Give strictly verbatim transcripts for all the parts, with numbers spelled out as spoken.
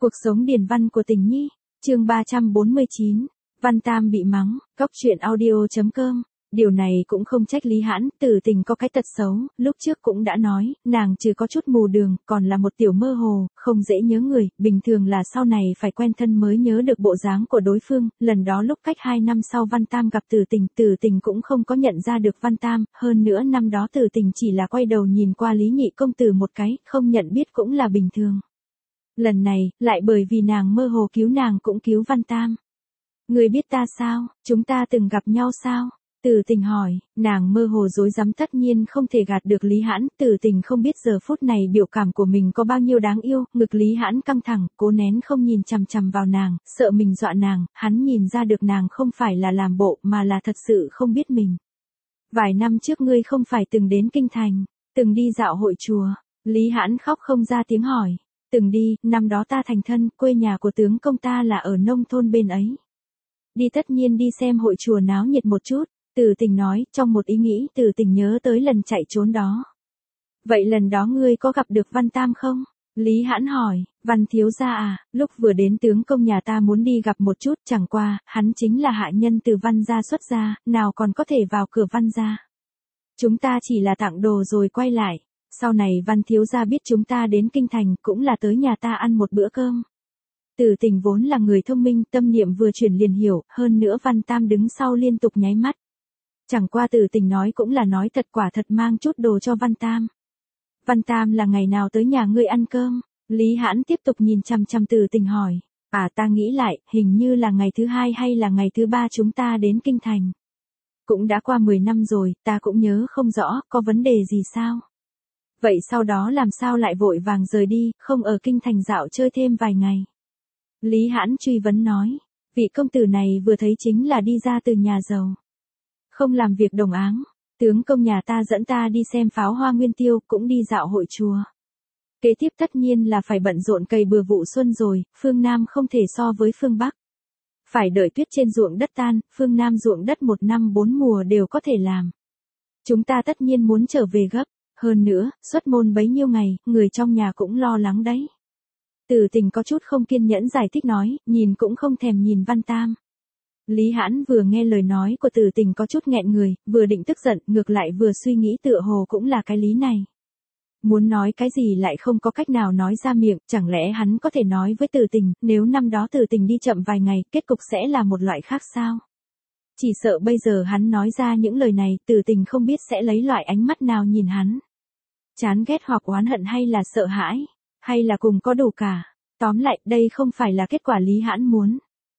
Cuộc sống điển văn của Tình Nhi, chương ba trăm bốn mươi chín, Văn Tam bị mắng, góc truyện audio chấm com. Điều này cũng không trách Lý Hãn, Tử Tình có cái tật xấu, lúc trước cũng đã nói, nàng trừ có chút mù đường, còn là một tiểu mơ hồ, không dễ nhớ người, bình thường là sau này phải quen thân mới nhớ được bộ dáng của đối phương, lần đó lúc cách hai năm sau Văn Tam gặp Tử Tình, Tử Tình cũng không có nhận ra được Văn Tam, hơn nữa năm đó Tử Tình chỉ là quay đầu nhìn qua Lý Nhị công tử một cái, không nhận biết cũng là bình thường. Lần này, lại bởi vì nàng mơ hồ cứu nàng cũng cứu Văn Tam. Người biết ta sao, chúng ta từng gặp nhau sao? Tử Tình hỏi, nàng mơ hồ dối rắm tất nhiên không thể gạt được Lý Hãn, Tử Tình không biết giờ phút này biểu cảm của mình có bao nhiêu đáng yêu, ngực Lý Hãn căng thẳng, cố nén không nhìn chằm chằm vào nàng, sợ mình dọa nàng, hắn nhìn ra được nàng không phải là làm bộ mà là thật sự không biết mình. Vài năm trước ngươi không phải từng đến Kinh Thành, từng đi dạo hội chùa, Lý Hãn khóc không ra tiếng hỏi. Từng đi, năm đó ta thành thân, quê nhà của tướng công ta là ở nông thôn bên ấy. Đi tất nhiên đi xem hội chùa náo nhiệt một chút, Tử Tình nói, trong một ý nghĩ Tử Tình nhớ tới lần chạy trốn đó. Vậy lần đó ngươi có gặp được Văn Tam không? Lý Hãn hỏi, Văn thiếu gia à, lúc vừa đến tướng công nhà ta muốn đi gặp một chút, chẳng qua, hắn chính là hạ nhân từ Văn gia xuất gia, nào còn có thể vào cửa Văn gia. Chúng ta chỉ là tặng đồ rồi quay lại. Sau này Văn thiếu gia biết chúng ta đến Kinh Thành cũng là tới nhà ta ăn một bữa cơm. Tử Tình vốn là người thông minh, tâm niệm vừa chuyển liền hiểu, hơn nữa Văn Tam đứng sau liên tục nháy mắt. Chẳng qua Tử Tình nói cũng là nói thật, quả thật mang chút đồ cho Văn Tam. Văn Tam là ngày nào tới nhà ngươi ăn cơm? Lý Hãn tiếp tục nhìn chằm chằm Tử Tình hỏi. À, ta nghĩ lại, hình như là ngày thứ hai hay là ngày thứ ba chúng ta đến Kinh Thành. Cũng đã qua mười năm rồi, ta cũng nhớ không rõ, có vấn đề gì sao? Vậy sau đó làm sao lại vội vàng rời đi, không ở Kinh Thành dạo chơi thêm vài ngày? Lý Hãn truy vấn nói, vị công tử này vừa thấy chính là đi ra từ nhà giàu. Không làm việc đồng áng, tướng công nhà ta dẫn ta đi xem pháo hoa nguyên tiêu, cũng đi dạo hội chùa. Kế tiếp tất nhiên là phải bận rộn cày bừa vụ xuân rồi, phương Nam không thể so với phương Bắc. Phải đợi tuyết trên ruộng đất tan, phương Nam ruộng đất một năm bốn mùa đều có thể làm. Chúng ta tất nhiên muốn trở về gấp. Hơn nữa, xuất môn bấy nhiêu ngày, người trong nhà cũng lo lắng đấy. Tử Tình có chút không kiên nhẫn giải thích nói, nhìn cũng không thèm nhìn Văn Tam. Lý Hãn vừa nghe lời nói của Tử Tình có chút nghẹn người, vừa định tức giận, ngược lại vừa suy nghĩ tựa hồ cũng là cái lý này. Muốn nói cái gì lại không có cách nào nói ra miệng, chẳng lẽ hắn có thể nói với Tử Tình, nếu năm đó Tử Tình đi chậm vài ngày, kết cục sẽ là một loại khác sao? Chỉ sợ bây giờ hắn nói ra những lời này, Tử Tình không biết sẽ lấy loại ánh mắt nào nhìn hắn. Chán ghét hoặc oán hận hay là sợ hãi, hay là cùng có đủ cả. Tóm lại, đây không phải là kết quả Lý Hãn muốn.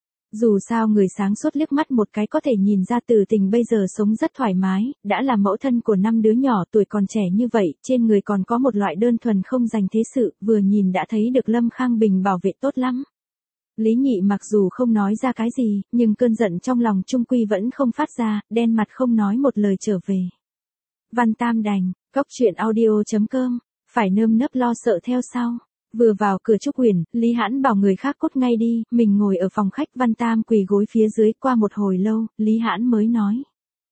Dù sao người sáng suốt liếc mắt một cái có thể nhìn ra Tử Tình bây giờ sống rất thoải mái, đã là mẫu thân của năm đứa nhỏ tuổi còn trẻ như vậy, trên người còn có một loại đơn thuần không dành thế sự, vừa nhìn đã thấy được Lâm Khang Bình bảo vệ tốt lắm. Lý Nhị mặc dù không nói ra cái gì, nhưng cơn giận trong lòng trung quy vẫn không phát ra, đen mặt không nói một lời trở về. Văn Tam đành, góc truyện audio chấm com, phải nơm nớp lo sợ theo sau. Vừa vào cửa Trúc Uyển, Lý Hãn bảo người khác cút ngay đi, mình ngồi ở phòng khách, Văn Tam quỳ gối phía dưới, qua một hồi lâu, Lý Hãn mới nói.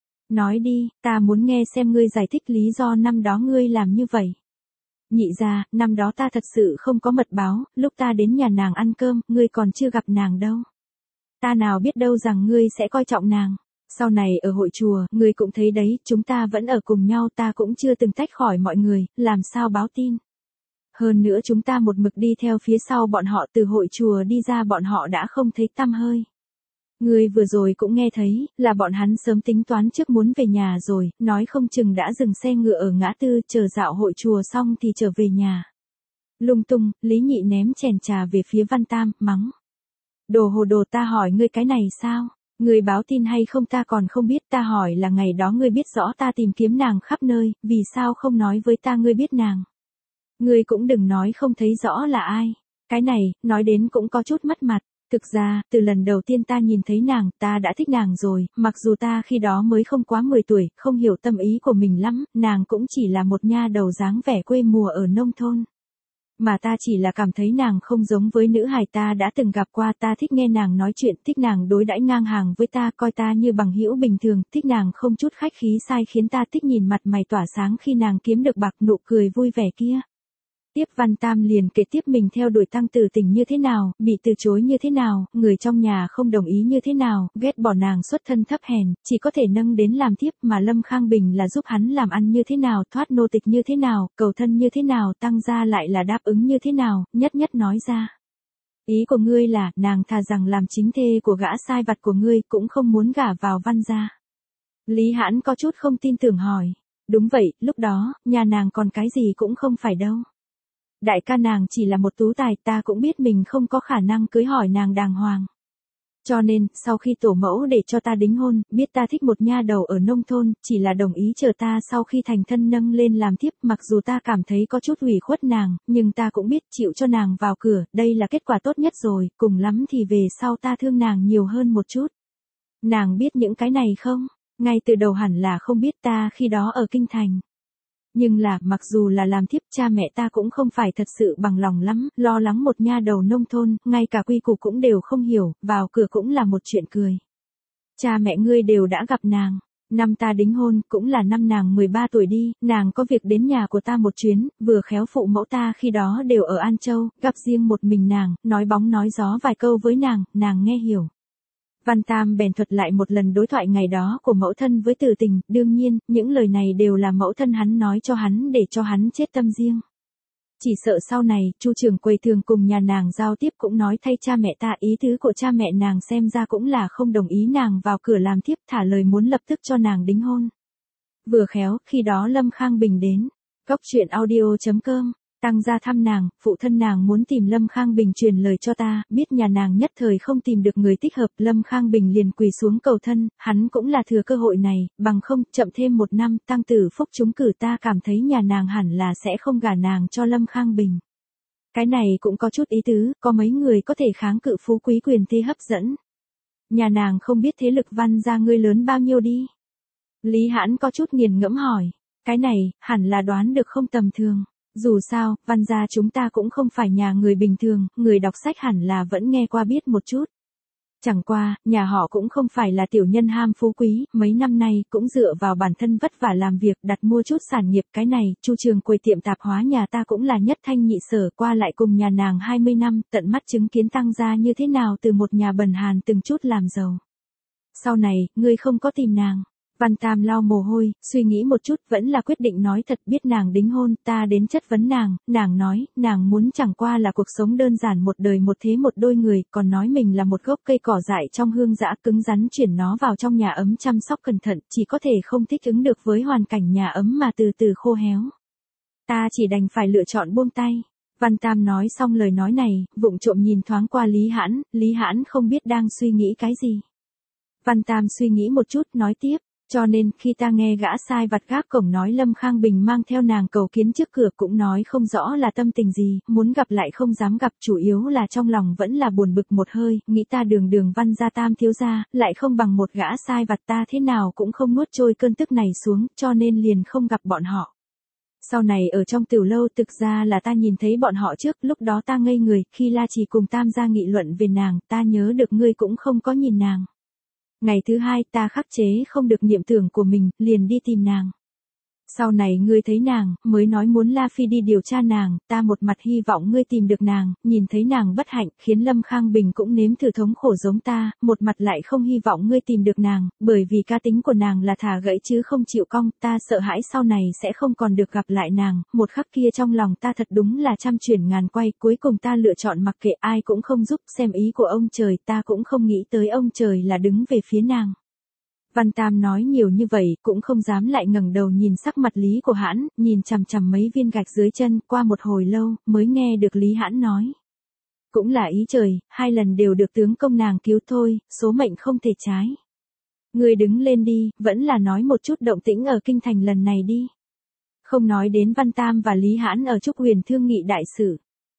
Nói đi, ta muốn nghe xem ngươi giải thích lý do năm đó ngươi làm như vậy. Nhị gia, năm đó ta thật sự không có mật báo, lúc ta đến nhà nàng ăn cơm, ngươi còn chưa gặp nàng đâu. Ta nào biết đâu rằng ngươi sẽ coi trọng nàng. Sau này ở hội chùa, ngươi cũng thấy đấy, chúng ta vẫn ở cùng nhau, ta cũng chưa từng tách khỏi mọi người, làm sao báo tin. Hơn nữa chúng ta một mực đi theo phía sau bọn họ, từ hội chùa đi ra bọn họ đã không thấy tăm hơi. Ngươi vừa rồi cũng nghe thấy, là bọn hắn sớm tính toán trước muốn về nhà rồi, nói không chừng đã dừng xe ngựa ở ngã tư, chờ dạo hội chùa xong thì trở về nhà. Lung tung, Lý Nhị ném chén trà về phía Văn Tam, mắng. Đồ hồ đồ, ta hỏi ngươi cái này sao? Ngươi báo tin hay không ta còn không biết, ta hỏi là ngày đó ngươi biết rõ ta tìm kiếm nàng khắp nơi, vì sao không nói với ta ngươi biết nàng? Ngươi cũng đừng nói không thấy rõ là ai. Cái này, nói đến cũng có chút mất mặt. Thực ra, từ lần đầu tiên ta nhìn thấy nàng, ta đã thích nàng rồi, mặc dù ta khi đó mới không quá mười tuổi, không hiểu tâm ý của mình lắm, nàng cũng chỉ là một nha đầu dáng vẻ quê mùa ở nông thôn. Mà ta chỉ là cảm thấy nàng không giống với nữ hài ta đã từng gặp qua, ta thích nghe nàng nói chuyện, thích nàng đối đãi ngang hàng với ta, coi ta như bằng hữu bình thường, thích nàng không chút khách khí sai khiến ta thích nhìn mặt mày tỏa sáng khi nàng kiếm được bạc, nụ cười vui vẻ kia. tiếp Văn Tam liền kể tiếp mình theo đuổi Tăng Tử Tình như thế nào, bị từ chối như thế nào, người trong nhà không đồng ý như thế nào, ghét bỏ nàng xuất thân thấp hèn, chỉ có thể nâng đến làm thiếp mà Lâm Khang Bình là giúp hắn làm ăn như thế nào, thoát nô tịch như thế nào, cầu thân như thế nào, Tăng gia lại là đáp ứng như thế nào, nhất nhất nói ra. Ý của ngươi là, nàng thà rằng làm chính thê của gã sai vặt của ngươi cũng không muốn gả vào Văn gia. Lý Hãn có chút không tin tưởng hỏi. Đúng vậy, lúc đó, nhà nàng còn cái gì cũng không phải đâu. Đại ca nàng chỉ là một tú tài, ta cũng biết mình không có khả năng cưới hỏi nàng đàng hoàng. Cho nên, sau khi tổ mẫu để cho ta đính hôn, biết ta thích một nha đầu ở nông thôn, chỉ là đồng ý chờ ta sau khi thành thân nâng lên làm thiếp, mặc dù ta cảm thấy có chút ủy khuất nàng, nhưng ta cũng biết chịu cho nàng vào cửa, đây là kết quả tốt nhất rồi, cùng lắm thì về sau ta thương nàng nhiều hơn một chút. Nàng biết những cái này không? Ngay từ đầu hẳn là không biết, ta khi đó ở kinh thành. Nhưng là, mặc dù là làm thiếp, cha mẹ ta cũng không phải thật sự bằng lòng lắm, lo lắng một nha đầu nông thôn, ngay cả quy củ cũng đều không hiểu, vào cửa cũng là một chuyện cười. Cha mẹ ngươi đều đã gặp nàng. Năm ta đính hôn, cũng là năm nàng mười ba tuổi đi, nàng có việc đến nhà của ta một chuyến, vừa khéo phụ mẫu ta khi đó đều ở An Châu, gặp riêng một mình nàng, nói bóng nói gió vài câu với nàng, nàng nghe hiểu. Văn Tam bèn thuật lại một lần đối thoại ngày đó của mẫu thân với Tử Tình, đương nhiên, những lời này đều là mẫu thân hắn nói cho hắn để cho hắn chết tâm riêng. Chỉ sợ sau này, Chu trưởng quầy thường cùng nhà nàng giao tiếp cũng nói thay cha mẹ ta, ý tứ của cha mẹ nàng xem ra cũng là không đồng ý nàng vào cửa làm thiếp, thả lời muốn lập tức cho nàng đính hôn. Vừa khéo, khi đó Lâm Khang Bình đến. Góc truyện audio chấm com Tăng gia thăm nàng, phụ thân nàng muốn tìm Lâm Khang Bình truyền lời cho ta, biết nhà nàng nhất thời không tìm được người thích hợp, Lâm Khang Bình liền quỳ xuống cầu thân, hắn cũng là thừa cơ hội này, bằng không, chậm thêm một năm, Tăng Tử Phúc trúng cử, ta cảm thấy nhà nàng hẳn là sẽ không gả nàng cho Lâm Khang Bình. Cái này cũng có chút ý tứ, có mấy người có thể kháng cự phú quý quyền thế hấp dẫn. Nhà nàng không biết thế lực Văn gia ngươi lớn bao nhiêu đi. Lý Hãn có chút nghiền ngẫm hỏi, cái này, hẳn là đoán được không tầm thường. Dù sao, Văn gia chúng ta cũng không phải nhà người bình thường, người đọc sách hẳn là vẫn nghe qua biết một chút. Chẳng qua, nhà họ cũng không phải là tiểu nhân ham phú quý, mấy năm nay cũng dựa vào bản thân vất vả làm việc đặt mua chút sản nghiệp, cái này, Chu trường quầy tiệm tạp hóa nhà ta cũng là nhất thanh nhị sở, qua lại cùng nhà nàng hai mươi năm, tận mắt chứng kiến Tăng gia như thế nào từ một nhà bần hàn từng chút làm giàu. Sau này, ngươi không có tìm nàng. Văn Tam lau mồ hôi, suy nghĩ một chút, vẫn là quyết định nói thật, biết nàng đính hôn, ta đến chất vấn nàng, nàng nói, nàng muốn chẳng qua là cuộc sống đơn giản một đời một thế một đôi người, còn nói mình là một gốc cây cỏ dại trong hương dã, cứng rắn chuyển nó vào trong nhà ấm chăm sóc cẩn thận, chỉ có thể không thích ứng được với hoàn cảnh nhà ấm mà từ từ khô héo. Ta chỉ đành phải lựa chọn buông tay. Văn Tam nói xong lời nói này, vụng trộm nhìn thoáng qua Lý Hãn, Lý Hãn không biết đang suy nghĩ cái gì. Văn Tam suy nghĩ một chút, nói tiếp. Cho nên, khi ta nghe gã sai vặt gác cổng nói Lâm Khang Bình mang theo nàng cầu kiến trước cửa cũng nói không rõ là tâm tình gì, muốn gặp lại không dám gặp, chủ yếu là trong lòng vẫn là buồn bực một hơi, nghĩ ta đường đường Văn gia Tam thiếu gia, lại không bằng một gã sai vặt, ta thế nào cũng không nuốt trôi cơn tức này xuống, cho nên liền không gặp bọn họ. Sau này ở trong tiểu lâu thực ra là ta nhìn thấy bọn họ trước, lúc đó ta ngây người, khi La Trì cùng Tam gia nghị luận về nàng, ta nhớ được ngươi cũng không có nhìn nàng. Ngày thứ hai ta khắc chế không được niệm tưởng của mình, liền đi tìm nàng. Sau này ngươi thấy nàng, mới nói muốn La Phi đi điều tra nàng, ta một mặt hy vọng ngươi tìm được nàng, nhìn thấy nàng bất hạnh, khiến Lâm Khang Bình cũng nếm thử thống khổ giống ta, một mặt lại không hy vọng ngươi tìm được nàng, bởi vì cá tính của nàng là thả gãy chứ không chịu cong, ta sợ hãi sau này sẽ không còn được gặp lại nàng, một khắc kia trong lòng ta thật đúng là trăm chuyển ngàn quay, cuối cùng ta lựa chọn mặc kệ ai cũng không giúp, xem ý của ông trời, ta cũng không nghĩ tới ông trời là đứng về phía nàng. Văn Tam nói nhiều như vậy, cũng không dám lại ngẩng đầu nhìn sắc mặt Lý của Hãn, nhìn chằm chằm mấy viên gạch dưới chân, qua một hồi lâu, mới nghe được Lý Hãn nói. Cũng là ý trời, hai lần đều được tướng công nàng cứu thôi, số mệnh không thể trái. Ngươi đứng lên đi, vẫn là nói một chút động tĩnh ở kinh thành lần này đi. Không nói đến Văn Tam và Lý Hãn ở Trúc Huyền thương nghị đại sự.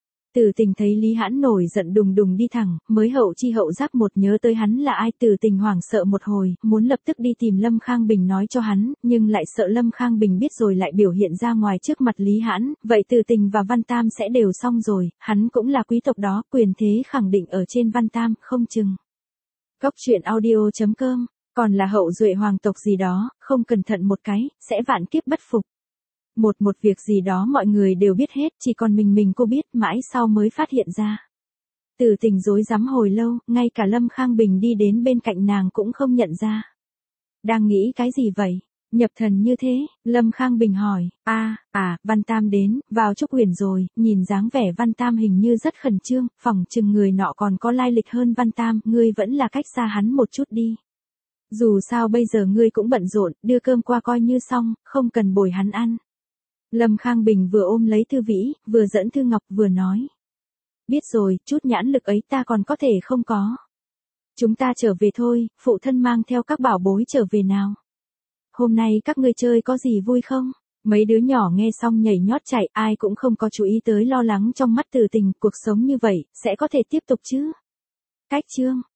Tử Tình thấy Lý Hãn nổi giận đùng đùng đi thẳng, mới hậu chi hậu giác một nhớ tới hắn là ai, Tử Tình hoảng sợ một hồi, muốn lập tức đi tìm Lâm Khang Bình nói cho hắn, nhưng lại sợ Lâm Khang Bình biết rồi lại biểu hiện ra ngoài trước mặt Lý Hãn, vậy Tử Tình và Văn Tam sẽ đều xong rồi, hắn cũng là quý tộc đó, quyền thế khẳng định ở trên Văn Tam, không chừng. Góc truyện audio chấm com, còn là hậu duệ hoàng tộc gì đó, không cẩn thận một cái, sẽ vạn kiếp bất phục. Một một việc gì đó mọi người đều biết hết, chỉ còn mình mình cô biết, mãi sau mới phát hiện ra. Từ Tình rối rắm hồi lâu, ngay cả Lâm Khang Bình đi đến bên cạnh nàng cũng không nhận ra. Đang nghĩ cái gì vậy? Nhập thần như thế, Lâm Khang Bình hỏi, a à, Văn Tam đến, vào Trúc Huyền rồi, nhìn dáng vẻ Văn Tam hình như rất khẩn trương, phỏng chừng người nọ còn có lai lịch hơn Văn Tam, ngươi vẫn là cách xa hắn một chút đi. Dù sao bây giờ ngươi cũng bận rộn, đưa cơm qua coi như xong, không cần bồi hắn ăn. Lâm Khang Bình vừa ôm lấy Thư Vĩ, vừa dẫn Thư Ngọc vừa nói. Biết rồi, chút nhãn lực ấy ta còn có thể không có. Chúng ta trở về thôi, phụ thân mang theo các bảo bối trở về nào. Hôm nay các ngươi chơi có gì vui không? Mấy đứa nhỏ nghe xong nhảy nhót chạy, ai cũng không có chú ý tới lo lắng trong mắt Từ Tình, cuộc sống như vậy, sẽ có thể tiếp tục chứ? Cách chương